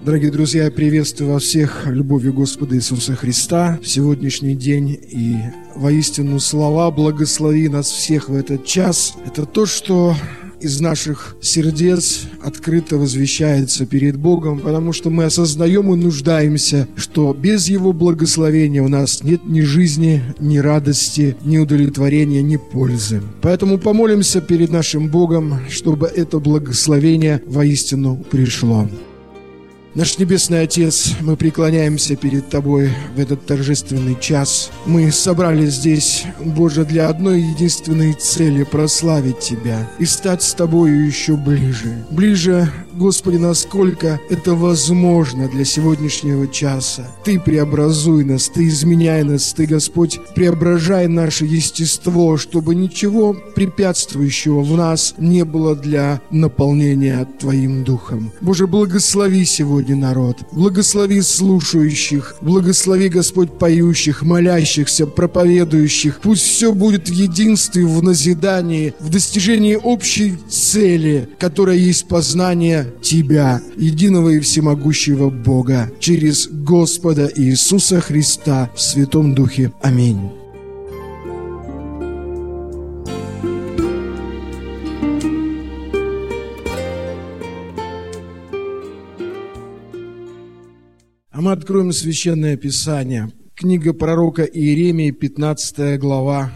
Дорогие друзья, я приветствую вас всех любовью Господа Иисуса Христа в сегодняшний день. И воистину слова «благослови нас всех в этот час» — это то, что из наших сердец открыто возвещается перед Богом, потому что мы осознаем и нуждаемся, что без Его благословения у нас нет ни жизни, ни радости, ни удовлетворения, ни пользы. Поэтому помолимся перед нашим Богом, чтобы это благословение воистину пришло. Наш Небесный Отец, мы преклоняемся перед Тобой в этот торжественный час. Мы собрались здесь, Боже, для одной единственной цели — прославить Тебя и стать с Тобою еще ближе. Ближе, Господи, насколько это возможно для сегодняшнего часа. Ты преобразуй нас, Ты изменяй нас, Ты, Господь, преображай наше естество, чтобы ничего препятствующего в нас не было для наполнения Твоим Духом. Боже, благослови сегодня народ, благослови слушающих, благослови, Господь, поющих, молящихся, проповедующих. Пусть все будет в единстве, в назидании, в достижении общей цели, которая есть познание Тебя, единого и всемогущего Бога, через Господа Иисуса Христа в Святом Духе. Аминь. А мы откроем Священное Писание. Книга пророка Иеремии, 15 глава,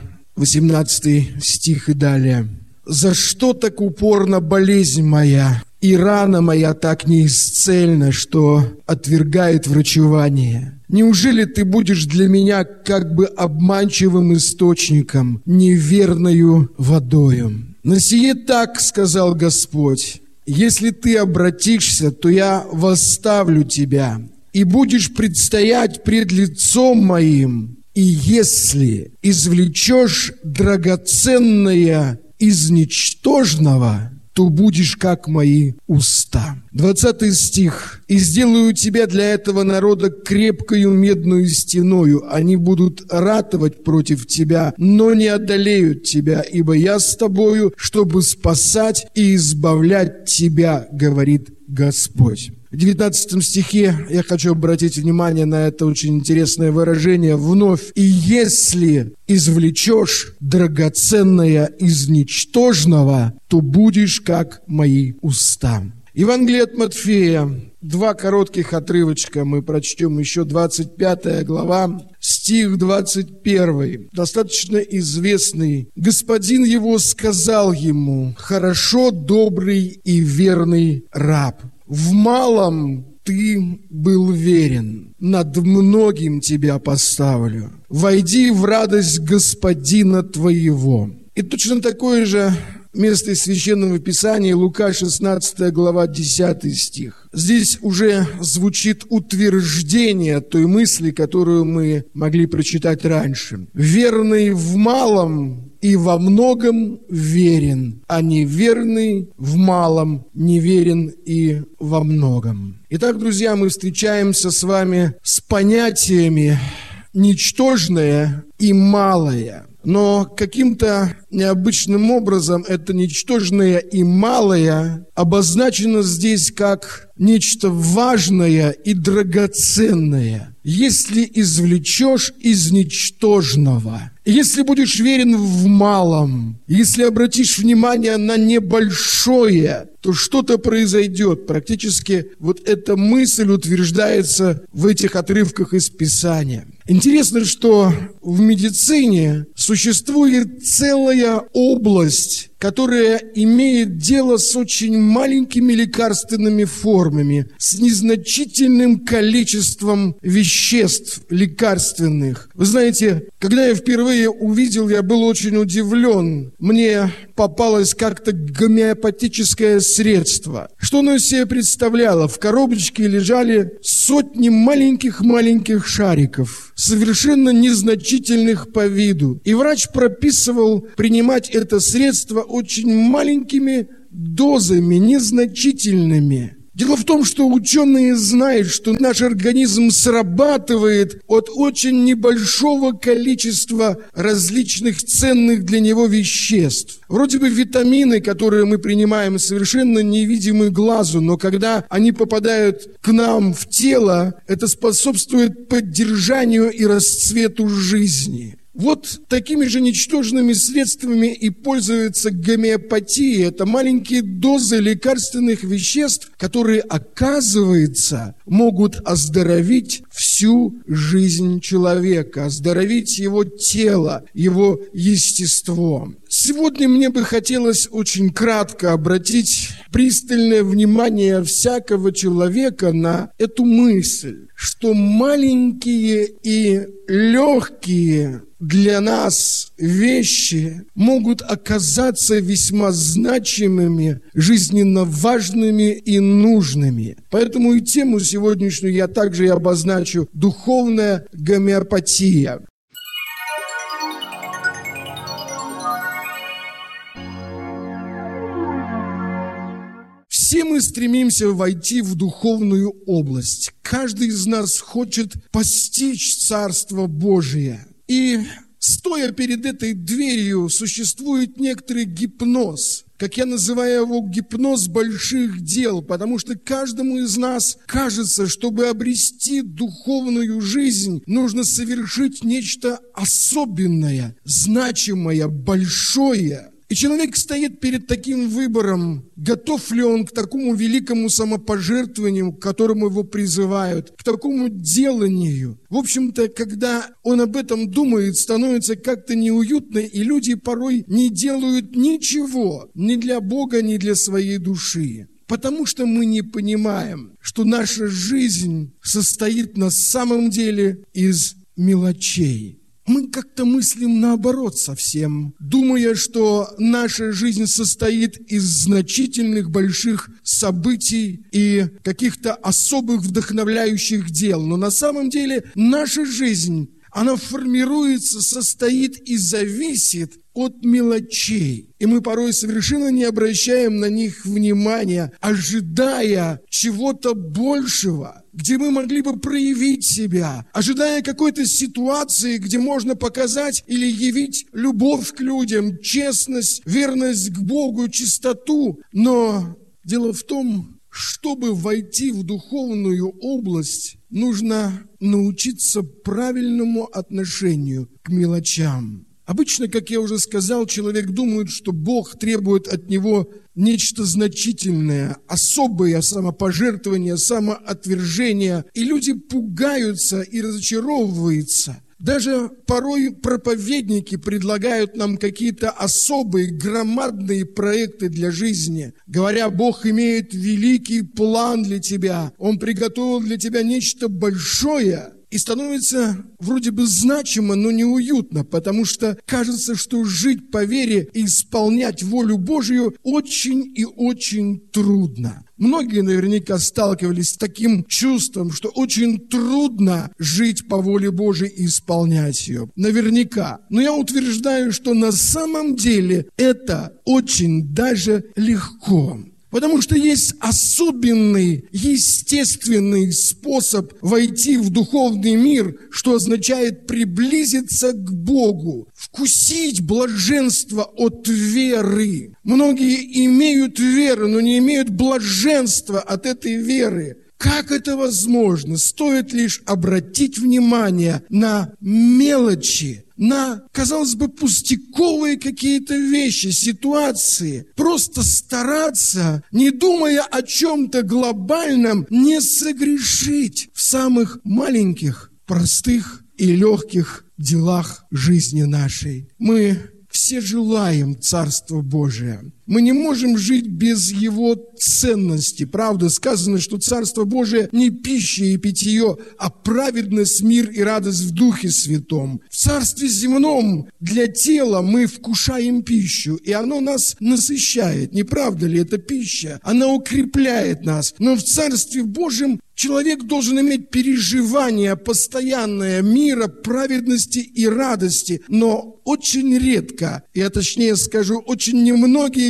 18 стих и далее. «За что так упорна болезнь моя, и рана моя так неисцельна, что отвергает врачевание? Неужели ты будешь для меня как бы обманчивым источником, неверною водою? На сие так, сказал Господь, если ты обратишься, то я восставлю тебя, и будешь предстоять пред лицом моим, и если извлечешь драгоценное из ничтожного, то будешь как мои уста». 20 стих. «И сделаю тебя для этого народа крепкою медную стеною. Они будут ратовать против тебя, но не одолеют тебя, ибо я с тобою, чтобы спасать и избавлять тебя, говорит Господь». В 19 стихе я хочу обратить внимание на это очень интересное выражение вновь. «И если извлечешь драгоценное из ничтожного, то будешь как мои уста». Евангелие от Матфея, 2 коротких отрывочка мы прочтем еще. 25 глава, стих 21, достаточно известный. «Господин его сказал ему: хорошо, добрый и верный раб. В малом ты был верен, над многим тебя поставлю. Войди в радость Господина твоего». И точно такое же место из Священного Писания, Лука 16 глава, 10 стих. Здесь уже звучит утверждение той мысли, которую мы могли прочитать раньше. «Верный в малом и во многом верен, а неверный в малом неверен и во многом». Итак, друзья, мы встречаемся с вами с понятиями «ничтожное» и «малое». Но каким-то необычным образом это ничтожное и малое обозначено здесь как нечто важное и драгоценное. Если извлечешь из ничтожного, если будешь верен в малом, если обратишь внимание на небольшое, то что-то произойдет. Практически вот эта мысль утверждается в этих отрывках из Писания. Интересно, что в медицине существует целая область, которая имеет дело с очень маленькими лекарственными формами, с незначительным количеством веществ лекарственных. Вы знаете, когда я впервые увидел, я был очень удивлен. Мне попалось как-то гомеопатическое средство. Что оно из себя представляло? В коробочке лежали сотни маленьких шариков, совершенно незначительных по виду. И врач прописывал принимать это средство очень маленькими дозами, незначительными. Дело в том, что ученые знают, что наш организм срабатывает от очень небольшого количества различных ценных для него веществ. Вроде бы витамины, которые мы принимаем, совершенно невидимы глазу, но когда они попадают к нам в тело, это способствует поддержанию и расцвету жизни. Вот такими же ничтожными средствами и пользуется гомеопатия. Это маленькие дозы лекарственных веществ, которые, оказывается, могут оздоровить всю жизнь человека, оздоровить его тело, его естество. Сегодня мне бы хотелось очень кратко обратить пристальное внимание всякого человека на эту мысль, что маленькие и легкие для нас вещи могут оказаться весьма значимыми, жизненно важными и нужными. Поэтому и тему сегодняшнюю я также и обозначу: духовная гомеопатия. Все мы стремимся войти в духовную область. Каждый из нас хочет постичь Царство Божие. И стоя перед этой дверью, существует некоторый гипноз. Как я называю его, гипноз больших дел, потому что каждому из нас кажется, чтобы обрести духовную жизнь, нужно совершить нечто особенное, значимое, большое. И человек стоит перед таким выбором, готов ли он к такому великому самопожертвованию, к которому его призывают, к такому деланию. В общем-то, когда он об этом думает, становится как-то неуютно, и люди порой не делают ничего ни для Бога, ни для своей души. Потому что мы не понимаем, что наша жизнь состоит на самом деле из мелочей. Мы как-то мыслим наоборот совсем, думая, что наша жизнь состоит из значительных больших событий и каких-то особых вдохновляющих дел. Но на самом деле наша жизнь, она формируется, состоит и зависит от мелочей. И мы порой совершенно не обращаем на них внимания, ожидая чего-то большего, где мы могли бы проявить себя, ожидая какой-то ситуации, где можно показать или явить любовь к людям, честность, верность к Богу, чистоту. Но дело в том, чтобы войти в духовную область, нужно научиться правильному отношению к мелочам. Обычно, как я уже сказал, человек думает, что Бог требует от него нечто значительное, особое самопожертвование, самоотвержение. И люди пугаются и разочаровываются. Даже порой проповедники предлагают нам какие-то особые, громадные проекты для жизни. Говоря, Бог имеет великий план для тебя. Он приготовил для тебя нечто большое. И становится вроде бы значимо, но неуютно, потому что кажется, что жить по вере и исполнять волю Божию очень и очень трудно. Многие наверняка сталкивались с таким чувством, что очень трудно жить по воле Божией и исполнять ее. Наверняка. Но я утверждаю, что на самом деле это очень даже легко. Потому что есть особенный, естественный способ войти в духовный мир, что означает приблизиться к Богу, вкусить блаженство от веры. Многие имеют веру, но не имеют блаженства от этой веры. Как это возможно? Стоит лишь обратить внимание на мелочи, на, казалось бы, пустяковые какие-то вещи, ситуации. Просто стараться, не думая о чем-то глобальном, не согрешить в самых маленьких, простых и легких делах жизни нашей. Мы все желаем Царства Божия. Мы не можем жить без его ценности. Правда, сказано, что Царство Божие не пища и питье, а праведность, мир и радость в Духе Святом. В Царстве земном для тела мы вкушаем пищу, и оно нас насыщает. Не правда ли это пища? Она укрепляет нас. Но в Царстве Божьем человек должен иметь переживание постоянное мира, праведности и радости. Но очень редко, я точнее скажу, очень немногие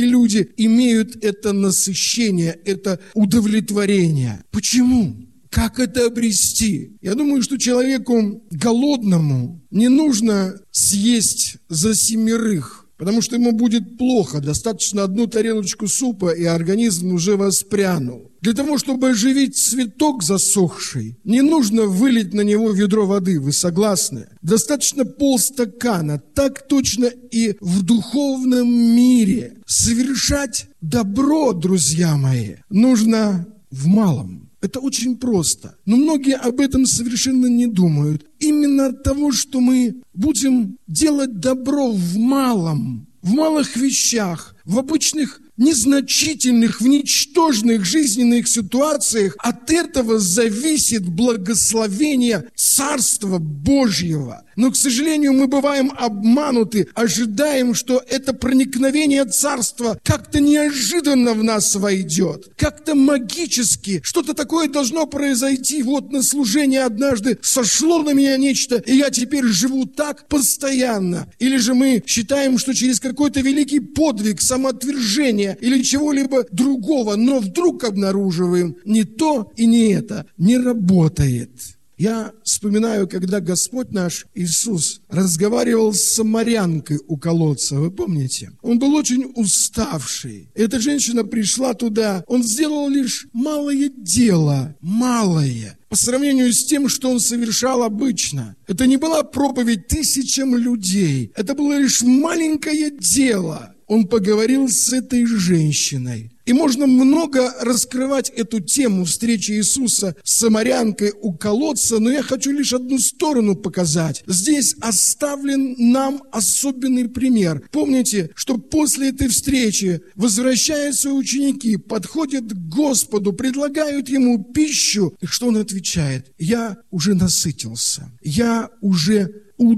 люди имеют это насыщение, это удовлетворение. Почему? Как это обрести? Я думаю, что человеку голодному не нужно съесть за 7, потому что ему будет плохо. Достаточно 1 тарелочку супа, и организм уже воспрянул. Для того, чтобы оживить цветок засохший, не нужно вылить на него ведро воды. Вы согласны? Достаточно полстакана. Так точно и в духовном мире. Совершать добро, друзья мои, нужно в малом. Это очень просто. Но многие об этом совершенно не думают. Именно от того, что мы будем делать добро в малом, в малых вещах, в обычных незначительных, в ничтожных жизненных ситуациях, от этого зависит благословение Царства Божьего. Но, к сожалению, мы бываем обмануты, ожидаем, что это проникновение Царства как-то неожиданно в нас войдет, как-то магически, что-то такое должно произойти. Вот на служении однажды сошло на меня нечто, и я теперь живу так постоянно. Или же мы считаем, что через какой-то великий подвиг, самоотвержение или чего-либо другого, но вдруг обнаруживаем не то и не это, не работает. Я вспоминаю, когда Господь наш Иисус разговаривал с самарянкой у колодца, вы помните? Он был очень уставший. Эта женщина пришла туда, он сделал лишь малое дело, малое, по сравнению с тем, что он совершал обычно. Это не была проповедь 1000 людей, это было лишь маленькое дело. Он поговорил с этой женщиной. И можно много раскрывать эту тему встречи Иисуса с самарянкой у колодца, но я хочу лишь одну сторону показать. Здесь оставлен нам особенный пример. Помните, что после этой встречи возвращаются ученики, подходят к Господу, предлагают Ему пищу. И что Он отвечает? Я уже насытился, я уже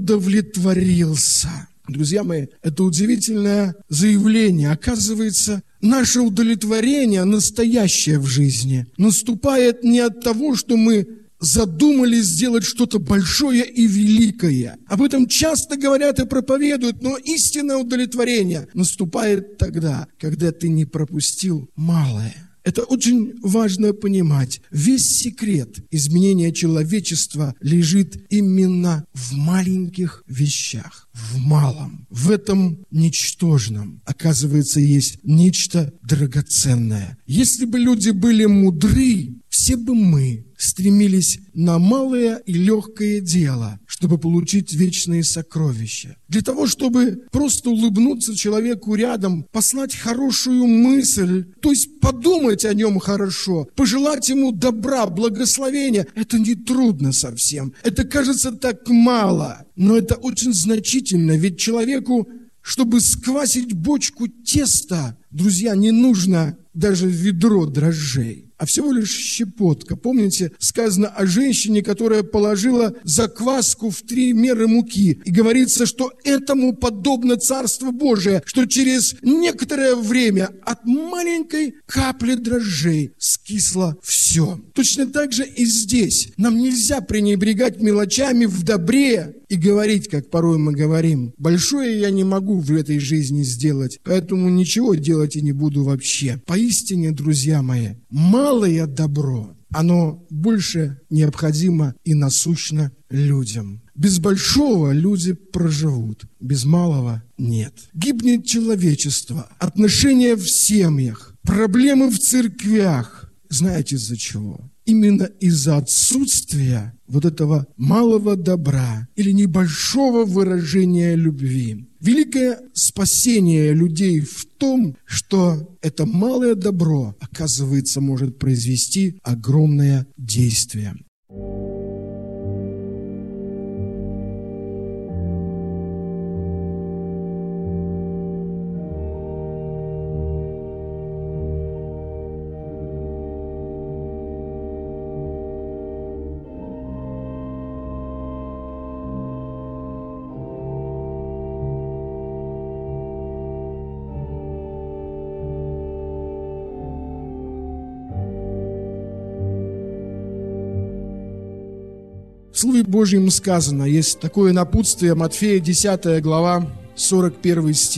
удовлетворился. Друзья мои, это удивительное заявление. Оказывается, наше удовлетворение, настоящее в жизни, наступает не от того, что мы задумались сделать что-то большое и великое. Об этом часто говорят и проповедуют, но истинное удовлетворение наступает тогда, когда ты не пропустил малое. Это очень важно понимать. Весь секрет изменения человечества лежит именно в маленьких вещах, в малом. В этом ничтожном, оказывается, есть нечто драгоценное. Если бы люди были мудры, все бы мы стремились на малое и легкое дело, чтобы получить вечные сокровища. Для того, чтобы просто улыбнуться человеку рядом, послать хорошую мысль, то есть подумать о нем хорошо, пожелать ему добра, благословения, это не трудно совсем. Это кажется так мало, но это очень значительно, ведь человеку, чтобы сквасить бочку теста, друзья, не нужно даже ведро дрожжей, а всего лишь щепотка. Помните, сказано о женщине, которая положила закваску в 3 меры муки. И говорится, что этому подобно Царство Божие, что через некоторое время от маленькой капли дрожжей скисло все. Точно так же и здесь. Нам нельзя пренебрегать мелочами в добре и говорить, как порой мы говорим: большое я не могу в этой жизни сделать, поэтому ничего делать и не буду вообще. Поистине, друзья мои, малое добро, оно больше необходимо и насущно людям. Без большого люди проживут, без малого нет. Гибнет человечество, отношения в семьях, проблемы в церквях. Знаете из-за чего? Именно из-за отсутствия вот этого малого добра или небольшого выражения любви. Великое спасение людей в том, что это малое добро, оказывается, может произвести огромное действие. В Слове Божьем сказано, есть такое напутствие, Матфея 10 глава, 41 стих.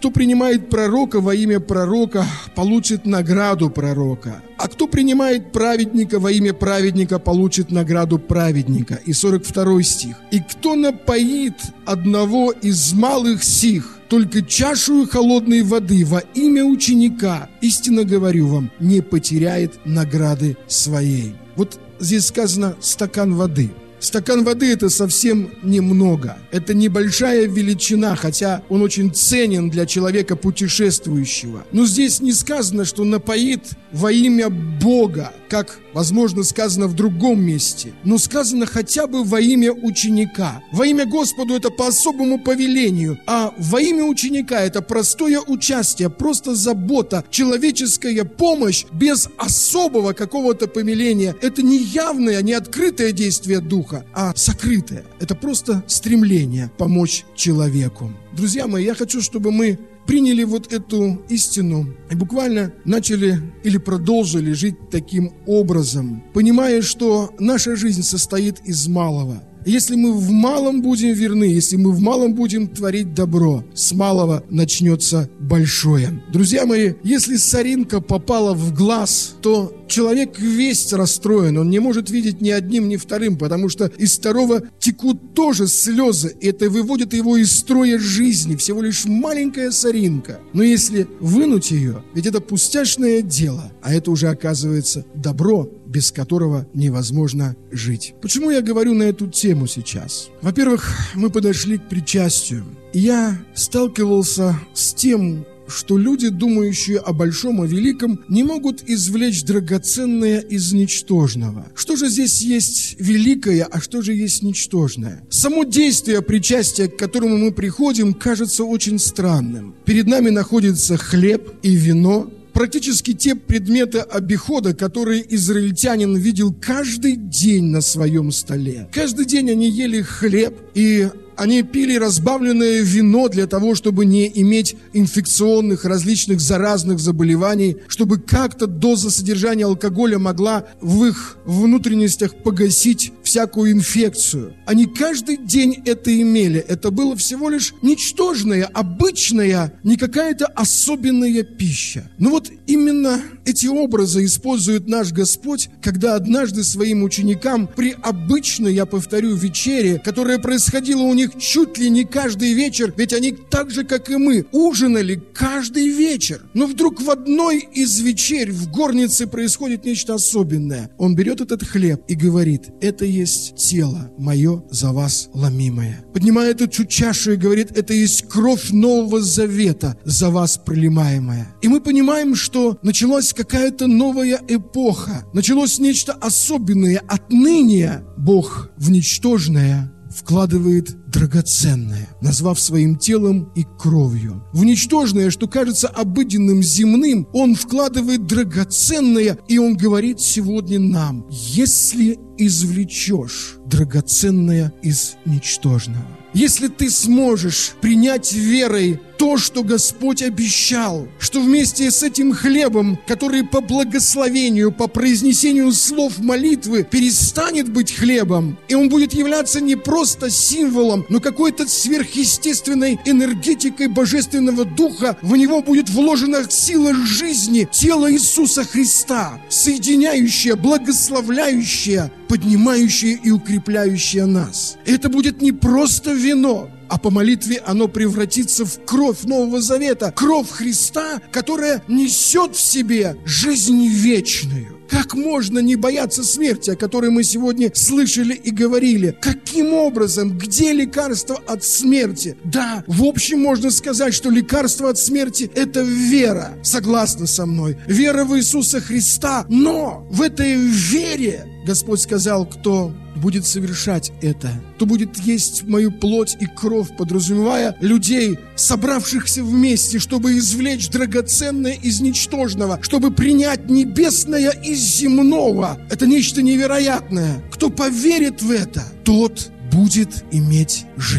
Кто принимает пророка во имя пророка, получит награду пророка. А кто принимает праведника во имя праведника, получит награду праведника. И 42 стих. И кто напоит одного из малых сих только чашу холодной воды во имя ученика, истинно говорю вам, не потеряет награды своей. Вот здесь сказано стакан воды. Стакан воды – это совсем немного. Это небольшая величина, хотя он очень ценен для человека путешествующего. Но здесь не сказано, что напоит во имя Бога, как, возможно, сказано в другом месте. Но сказано хотя бы во имя ученика. Во имя Господу – это по особому повелению, а во имя ученика – это простое участие, просто забота, человеческая помощь без особого какого-то повеления. Это не явное, не открытое действие Духа, а сокрытое. Это просто стремление помочь человеку. Друзья мои, я хочу, чтобы мы приняли вот эту истину и буквально начали или продолжили жить таким образом, понимая, что наша жизнь состоит из малого. Если мы в малом будем верны, если мы в малом будем творить добро, с малого начнется большое. Друзья мои, если соринка попала в глаз, то человек весь расстроен, он не может видеть ни одним, ни вторым, потому что из второго текут тоже слезы, и это выводит его из строя жизни, всего лишь маленькая соринка. Но если вынуть ее, ведь это пустяшное дело, а это уже оказывается добро, без которого невозможно жить. Почему я говорю на эту тему сейчас? Во-первых, мы подошли к причастию, и я сталкивался с тем, что люди, думающие о большом, о великом, не могут извлечь драгоценное из ничтожного. Что же здесь есть великое, а что же есть ничтожное? Само действие причастия, к которому мы приходим, кажется очень странным. Перед нами находится хлеб и вино, практически те предметы обихода, которые израильтянин видел каждый день на своем столе. Каждый день они ели хлеб, и они пили разбавленное вино для того, чтобы не иметь инфекционных, различных заразных заболеваний, чтобы как-то доза содержания алкоголя могла в их внутренностях погасить всякую инфекцию. Они каждый день это имели. Это было всего лишь ничтожная, обычная, не какая-то особенная пища. Но вот именно эти образы использует наш Господь, когда однажды своим ученикам при обычной, я повторю, вечере, которая происходила у них чуть ли не каждый вечер, ведь они так же, как и мы, ужинали каждый вечер. Но вдруг в одной из вечерь в горнице происходит нечто особенное. Он берет этот хлеб и говорит: это есть тело мое за вас ломимое. Поднимает эту чашу и говорит: это есть кровь Нового Завета за вас пролимаемая. И мы понимаем, что началась какая-то новая эпоха, началось нечто особенное. Отныне Бог в ничтожное вкладывает драгоценное, назвав своим телом и кровью. В ничтожное, что кажется обыденным, земным, Он вкладывает драгоценное, и Он говорит сегодня нам: если извлечешь драгоценное из ничтожного, если ты сможешь принять верой то, что Господь обещал, что вместе с этим хлебом, который по благословению, по произнесению слов молитвы перестанет быть хлебом, и он будет являться не просто символом, но какой-то сверхъестественной энергетикой Божественного Духа, в него будет вложена сила жизни, тело Иисуса Христа, соединяющая, благословляющая, поднимающая и укрепляющая нас. Это будет не просто вино, а по молитве оно превратится в кровь Нового Завета, кровь Христа, которая несет в себе жизнь вечную. Как можно не бояться смерти, о которой мы сегодня слышали и говорили? Каким образом? Где лекарство от смерти? Да, в общем можно сказать, что лекарство от смерти – это вера. Согласны со мной? Вера в Иисуса Христа. Но в этой вере Господь сказал: кто будет совершать это, то будет есть мою плоть и кровь, подразумевая людей, собравшихся вместе, чтобы извлечь драгоценное из ничтожного, чтобы принять небесное из земного. Это нечто невероятное. Кто поверит в это, тот будет иметь жизнь.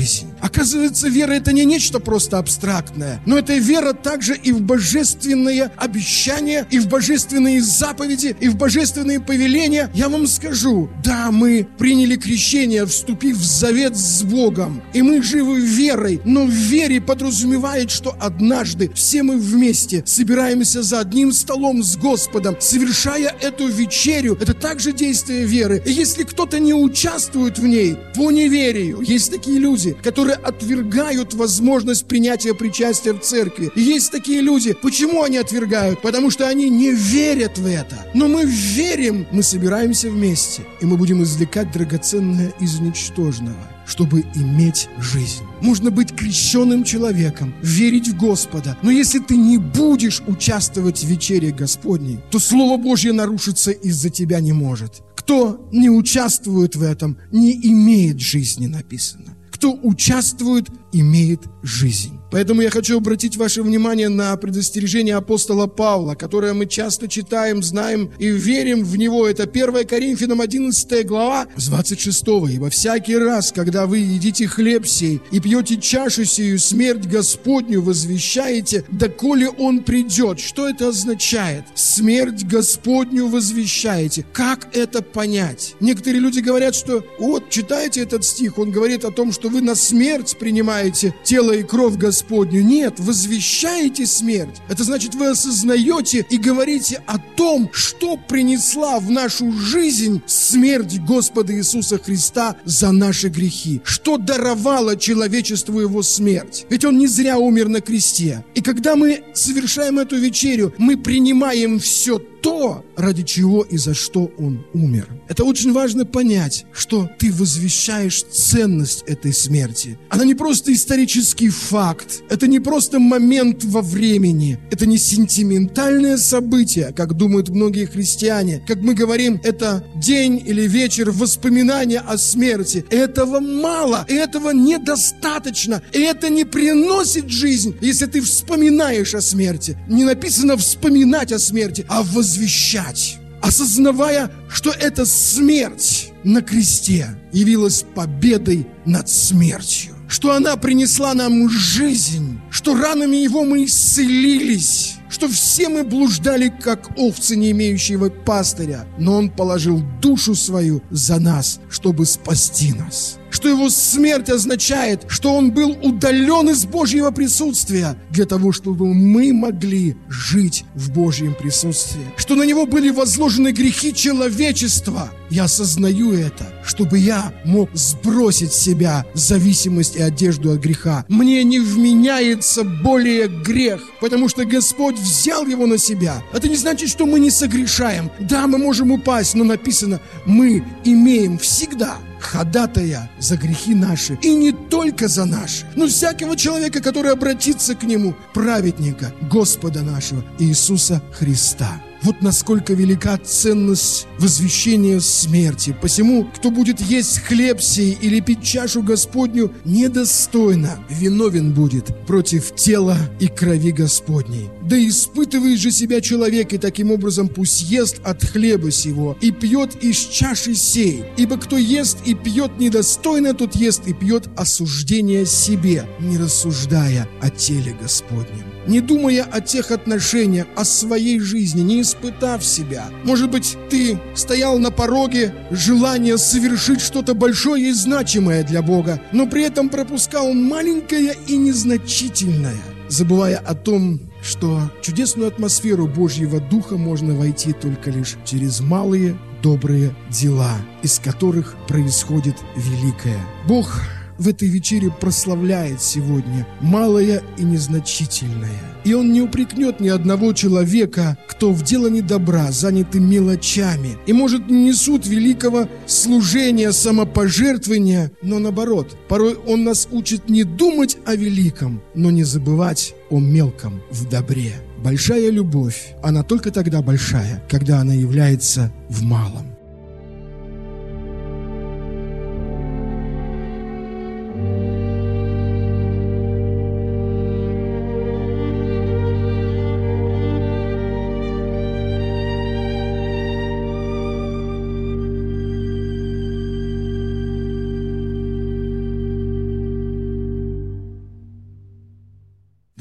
Оказывается, вера – это не нечто просто абстрактное, но это вера также и в божественные обещания, и в божественные заповеди, и в божественные повеления. Я вам скажу, да, мы приняли крещение, вступив в завет с Богом, и мы живы верой, но в вере подразумевает, что однажды все мы вместе собираемся за одним столом с Господом, совершая эту вечерю. Это также действие веры. И если кто-то не участвует в ней по неверию, есть такие люди, которые отвергают возможность принятия причастия в церкви. И есть такие люди. Почему они отвергают? Потому что они не верят в это. Но мы верим, мы собираемся вместе, и мы будем извлекать драгоценное из ничтожного, чтобы иметь жизнь. Можно быть крещенным человеком, верить в Господа, но если ты не будешь участвовать в вечере Господней, то Слово Божье нарушиться из-за тебя не может. Кто не участвует в этом, не имеет жизни, написано. Кто участвует, имеет жизнь. Поэтому я хочу обратить ваше внимание на предостережение апостола Павла, которое мы часто читаем, знаем и верим в него. Это 1 Коринфянам 11 глава с 26. «Ибо всякий раз, когда вы едите хлеб сей и пьете чашу сию, смерть Господню возвещаете, доколе Он придет». Что это означает? Смерть Господню возвещаете. Как это понять? Некоторые люди говорят, что вот, читайте этот стих, он говорит о том, что вы на смерть принимаете тело и кровь Господню. Нет, возвещаете смерть. Это значит, вы осознаете и говорите о том, что принесла в нашу жизнь смерть Господа Иисуса Христа за наши грехи. Что даровало человечеству Его смерть. Ведь Он не зря умер на кресте. И когда мы совершаем эту вечерю, мы принимаем все то, ради чего и за что Он умер. Это очень важно понять, что ты возвещаешь ценность этой смерти. Она не просто исторический факт, это не просто момент во времени, это не сентиментальное событие, как думают многие христиане. Как мы говорим, это день или вечер воспоминания о смерти. Этого мало, и этого недостаточно, и это не приносит жизнь, если ты вспоминаешь о смерти. Не написано вспоминать о смерти, а возвещать, осознавая, что эта смерть на кресте явилась победой над смертью, что она принесла нам жизнь, что ранами Его мы исцелились, что все мы блуждали, как овцы, не имеющие пастыря, но Он положил душу свою за нас, чтобы спасти нас. Что Его смерть означает, что Он был удален из Божьего присутствия для того, чтобы мы могли жить в Божьем присутствии. Что на Него были возложены грехи человечества. Я осознаю это, чтобы я мог сбросить с себя зависимость и одежду от греха. Мне не вменяется более грех, потому что Господь взял его на себя. Это не значит, что мы не согрешаем. Да, мы можем упасть, но написано, мы имеем всегда ходатая за грехи наши, и не только за наши, но всякого человека, который обратится к Нему, праведника, Господа нашего Иисуса Христа. Вот насколько велика ценность возвещения смерти. Посему, кто будет есть хлеб сей или пить чашу Господню недостойно, виновен будет против тела и крови Господней. Да испытывает же себя человек, и таким образом пусть ест от хлеба сего и пьет из чаши сей. Ибо кто ест и пьет недостойно, тот ест и пьет осуждение себе, не рассуждая о теле Господнем. Не думая о тех отношениях, о своей жизни, не испытав себя. Может быть, ты стоял на пороге желания совершить что-то большое и значимое для Бога, но при этом пропускал маленькое и незначительное, забывая о том, что чудесную атмосферу Божьего Духа можно войти только лишь через малые добрые дела, из которых происходит великое. Бог в этой вечере прославляет сегодня малое и незначительное. И Он не упрекнет ни одного человека, кто в делании добра заняты мелочами и, может, не несут великого служения, самопожертвования, но наоборот, порой Он нас учит не думать о великом, но не забывать о мелком в добре. Большая любовь, она только тогда большая, когда она является в малом.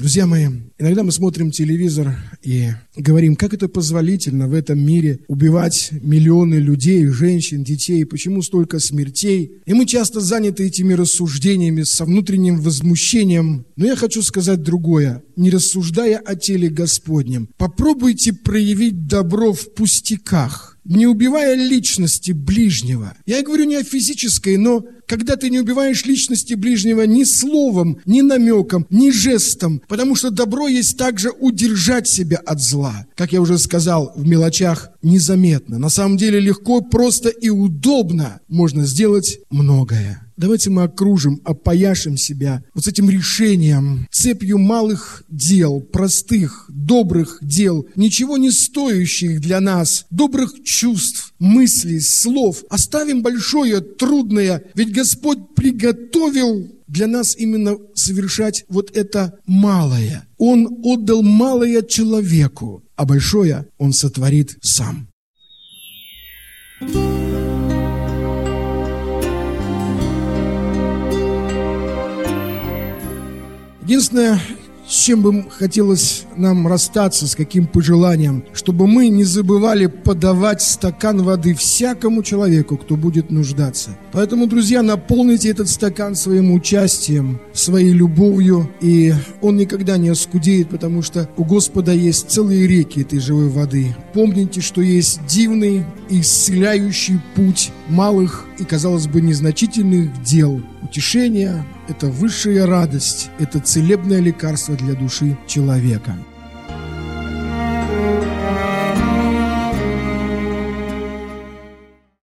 Друзья мои, иногда мы смотрим телевизор и говорим, как это позволительно в этом мире убивать миллионы людей, женщин, детей, почему столько смертей. И мы часто заняты этими рассуждениями со внутренним возмущением. Но я хочу сказать другое. Не рассуждая о теле Господнем, попробуйте проявить добро в пустяках, не убивая личности ближнего. Я говорю не о физической, но когда ты не убиваешь личности ближнего ни словом, ни намеком, ни жестом, потому что добро есть также удержать себя от зла. Как я уже сказал, в мелочах незаметно. На самом деле легко, просто и удобно можно сделать многое. Давайте мы окружим, опояшем себя вот этим решением, цепью малых дел, простых, добрых дел, ничего не стоящих для нас, добрых чувств, мыслей, слов. Оставим большое, трудное, ведь Господь приготовил для нас именно совершать вот это малое. Он отдал малое человеку, а большое Он сотворит сам. Единственное, с чем бы хотелось нам расстаться, с каким пожеланием, чтобы мы не забывали подавать стакан воды всякому человеку, кто будет нуждаться. Поэтому, друзья, наполните этот стакан своим участием, своей любовью, и он никогда не оскудеет, потому что у Господа есть целые реки этой живой воды. Помните, что есть дивный и исцеляющий путь малых и, казалось бы, незначительных дел. Утешение – это высшая радость, это целебное лекарство для души человека.